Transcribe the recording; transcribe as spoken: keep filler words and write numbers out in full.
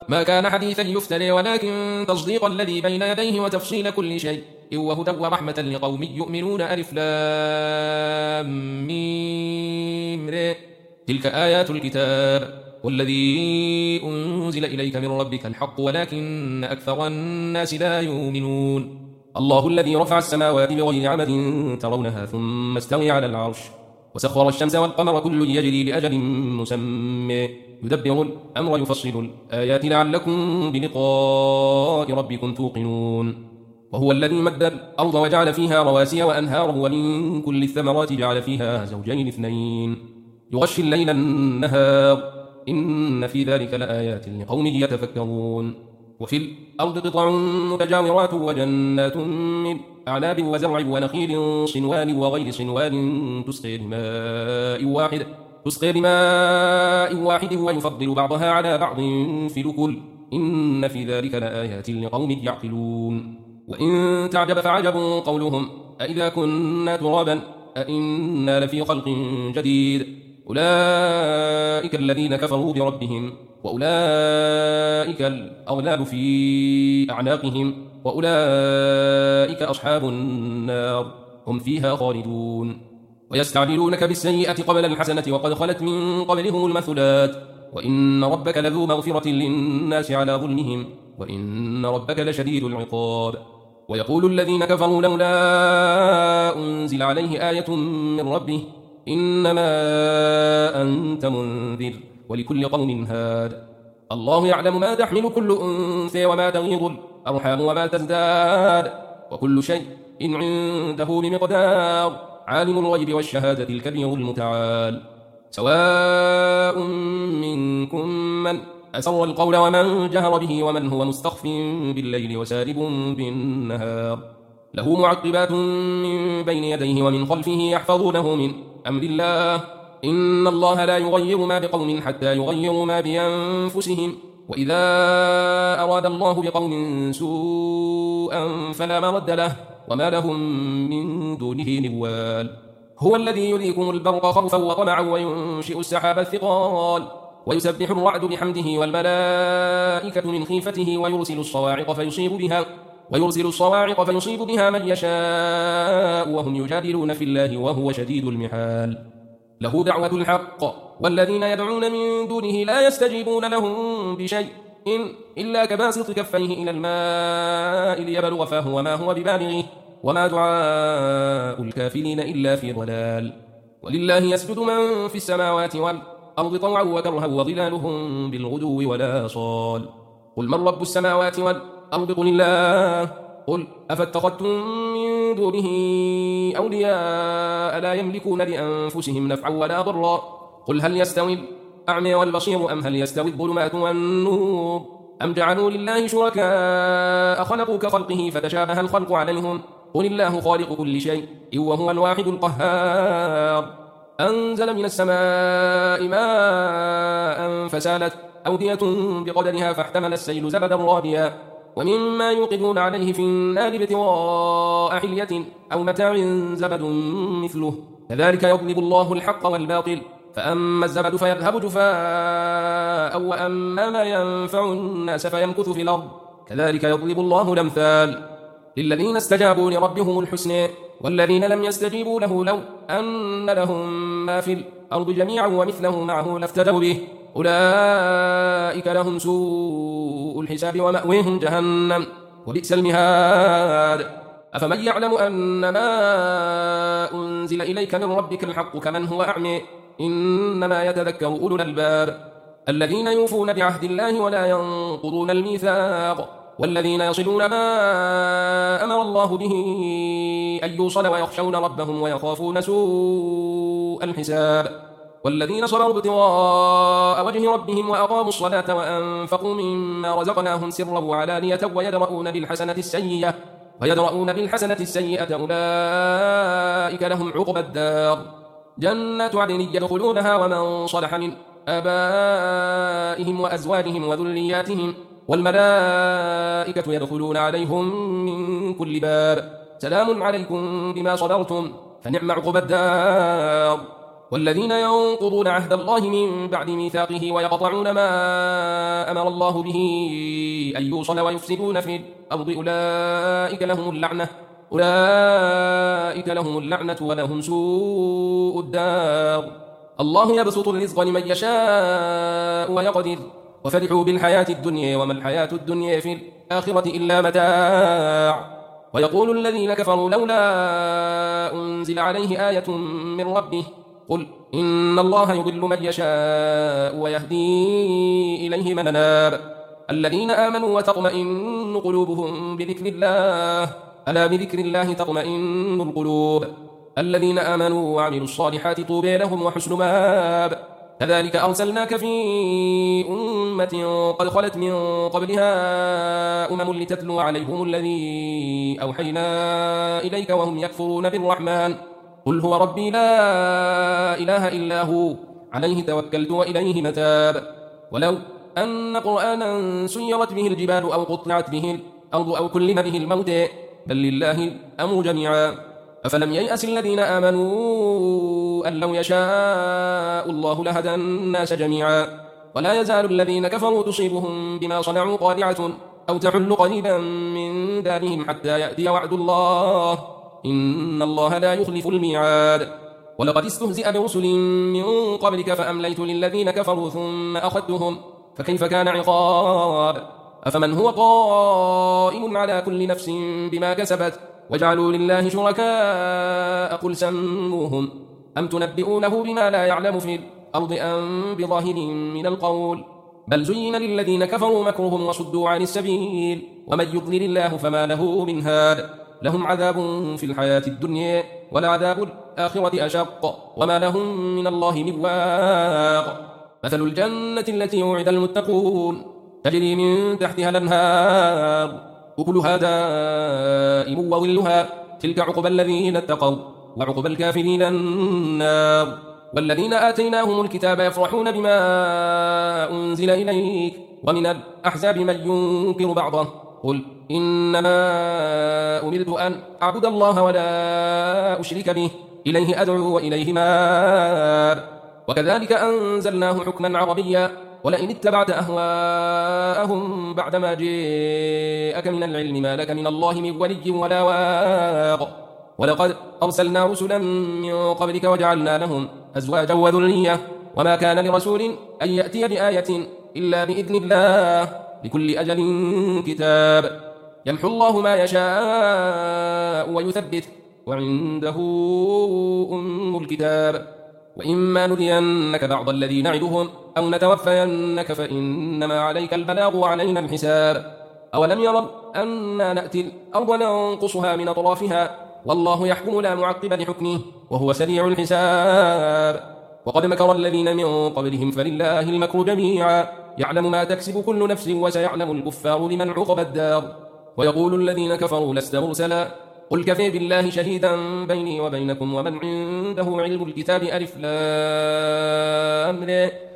ما كان حديثا يفتري ولكن تصديق الذي بين يديه وتفصيل كل شيء وهدى ورحمة لقوم يؤمنون. ألف لام ميم ر تلك آيات الكتاب والذي أنزل إليك من ربك الحق ولكن أكثر الناس لا يؤمنون. الله الذي رفع السماوات بغير عمد ترونها ثم استوى على العرش وسخر الشمس والقمر كل يجري لأجل مسمى يدبر الأمر يفصل الآيات لعلكم بلقاء ربكم توقنون. وهو الذي مد الأرض وجعل فيها رواسي وأنهارا ومن كل الثمرات جعل فيها زوجين اثنين يغشي الليل النهار إن في ذلك لآيات لقوم يتفكرون. وفي الأرض قطع متجاورات وجنات من أعناب وزرع ونخيل صنوان وغير صنوان تسقي لماء واحد تسقي لماء واحد ويفضل بعضها على بعض في الأكل إن في ذلك لآيات لقوم يعقلون. وإن تعجب فعجب قولهم أإذا كنا ترابا أإنا لفي خلق جديد أولئك الذين كفروا بربهم وأولئك الأغلال في أعناقهم وأولئك أصحاب النار هم فيها خالدون. ويستعجلونك بالسيئة قبل الحسنة وقد خلت من قبلهم المثلات وإن ربك لذو مغفرة للناس على ظلمهم وإن ربك لشديد العقاب. ويقول الذين كفروا لولا أنزل عليه آية من ربه إنما أنت منذر ولكل قوم هاد الله يعلم ما تحمل كل أنثى وما تغيض الأرحام وما تزداد وكل شيء إن عنده بمقدار عالم الغيب والشهادة الكبير المتعال. سواء منكم من أسر القول ومن جهر به ومن هو مستخف بالليل وسارب بالنهار له معقبات من بين يديه ومن خلفه يحفظونه من أمر الله إن الله لا يغير ما بقوم حتى يغيروا ما بأنفسهم وإذا أراد الله بقوم سوءا فلا مرد له وما لهم من دونه من وال. هو الذي يريكم البرق خوفا وطمعا وينشئ السحاب الثقال ويسبح الرعد بحمده والملائكة من خيفته ويرسل الصواعق فيصيب بها ويرسل الصواعق فيصيب بها من يشاء وهم يجادلون في الله وهو شديد المحال. له دعوة الحق والذين يدعون من دونه لا يستجيبون لهم بشيء إن إلا كباسط كفيه إلى الماء ليبلغ فاه وما هو ببالغه وما دعاء الكافرين إلا في ضلال. ولله يسجد من في السماوات والأرض طوعا وكرها وظلالهم بالغدو ولا صال. قل من رب السماوات والأرض قل الله قل أفاتخذتم من دونه أولياء لا يملكون لأنفسهم نفعا ولا ضرا قل هل يستوي الأعمى والبصير أم هل يستوي الظلمات والنور أم جعلوا لله شركاء خلقوا كخلقه فتشابه الخلق عليهم قل الله خالق كل شيء وهو الواحد القهار. أنزل من السماء ماء فسالت أودية بقدرها فاحتمل السيل زبدا رابيا ومما يوقدون عليه في النار ابتغاء حلية أو متاع زبد مثله كذلك يضرب الله الحق والباطل فأما الزبد فيذهب جفاء وأما ما ينفع الناس فيمكث في الأرض كذلك يضرب الله الأمثال. للذين استجابوا لربهم الحسنى والذين لم يستجيبوا له لو أن لهم ما في الأرض جميعا ومثله معه لافتدوا به أولئك لهم سوء الحساب ومأويهم جهنم وبئس المهاد. أفمن يعلم أن ما أنزل إليك من ربك الحق كمن هو أعمى إنما يتذكر أولو الألباب الذين يوفون بعهد الله ولا ينقضون الميثاق والذين يصلون ما أمر الله به أن يوصل ويخشون ربهم ويخافون سوء الحساب والذين صبروا ابتغاء وجه ربهم وأقاموا الصلاة وأنفقوا مما رزقناهم سرا وعلانية ويدرؤون بالحسنة السيئة ويدرؤون بالحسنة السيئة أولئك لهم عقبى الدار جنات عدن يدخلونها ومن صلح من آبائهم وأزواجهم وذرياتهم والملائكة يدخلون عليهم من كل باب سلام عليكم بما صبرتم فنعم عقبى الدار. والذين ينقضون عهد الله من بعد ميثاقه ويقطعون ما أمر الله به أن يوصل ويفسدون في الأرض أولئك لهم اللعنة أولئك لهم اللعنة ولهم سوء الدار. الله يبسط الرزق لمن يشاء ويقدر وفرحوا بالحياة الدنيا وما الحياة الدنيا في الآخرة إلا متاع. ويقول الذين كفروا لولا أنزل عليه آية من ربه قل إن الله يضل من يشاء ويهدي إليه من أناب الذين آمنوا وتطمئن قلوبهم بذكر الله ألا بذكر الله تطمئن القلوب الذين آمنوا وعملوا الصالحات طوبى لهم وحسن مآب. كذلك أرسلناك في أمة قد خلت من قبلها أمم لتتلو عليهم الذي أوحينا إليك وهم يكفرون بالرحمن قل هو ربي لا إله إلا هو عليه توكلت وإليه متاب. ولو أن قرآنا سيرت به الجبال أو قطعت به الأرض أو كلم به الموت بل لله الأمر جميعا أفلم ييأس الذين آمنوا أن لو يشاء الله لهدى الناس جميعا ولا يزال الذين كفروا تصيبهم بما صنعوا قارعة أو تحل قريبا من دارهم حتى يأتي وعد الله إن الله لا يخلف الميعاد. ولقد استهزئ برسل من قبلك فأمليت للذين كفروا ثم أخذتهم فكيف كان عقاب. أفمن هو قائم على كل نفس بما كسبت وجعلوا لله شركاء قل سموهم أم تنبئونه بما لا يعلم في الأرض أم بظاهر من القول بل زين للذين كفروا مكرهم وصدوا عن السبيل ومن يضلل الله فما له من هاد لهم عذاب في الحياة الدنيا ولعذاب الآخرة أشق وما لهم من الله من واق. مثل الجنة التي وعد المتقون تجري من تحتها الأنهار أكلها دائم وظلها تلك عقبى الذين اتقوا وعقبى الكافرين النار. والذين آتيناهم الكتاب يفرحون بما أنزل إليك ومن الأحزاب من ينكر بعضه قل إنما أمرت أن أعبد الله ولا أشرك به إليه أدعو وإليه مآب. وكذلك أنزلناه حكما عربيا ولئن اتبعت أهواءهم بعدما جاءك من العلم ما لك من الله من ولي ولا واق. ولقد أرسلنا رسلا من قبلك وجعلنا لهم أزواجا وذرية وما كان لرسول أن يأتي بآية إلا بإذن الله لكل أجل كتاب يمحو الله ما يشاء ويثبت وعنده أم الكتاب. وإما نرينك بعض الذي نعدهم أو نتوفينك فإنما عليك البلاغ وعلينا الحساب. أولم يروا أنا نأتي الأرض ننقصها من أطرافها والله يحكم لا معقب لحكمه وهو سريع الحساب. وقد مكر الذين من قبلهم فلله المكر جميعا يعلم ما تكسب كل نفس وسيعلم الكفار لمن عقب الدار. ويقول الذين كفروا لست مرسلا قل كفى بالله شهيدا بيني وبينكم ومن عنده علم الكتاب ألف لام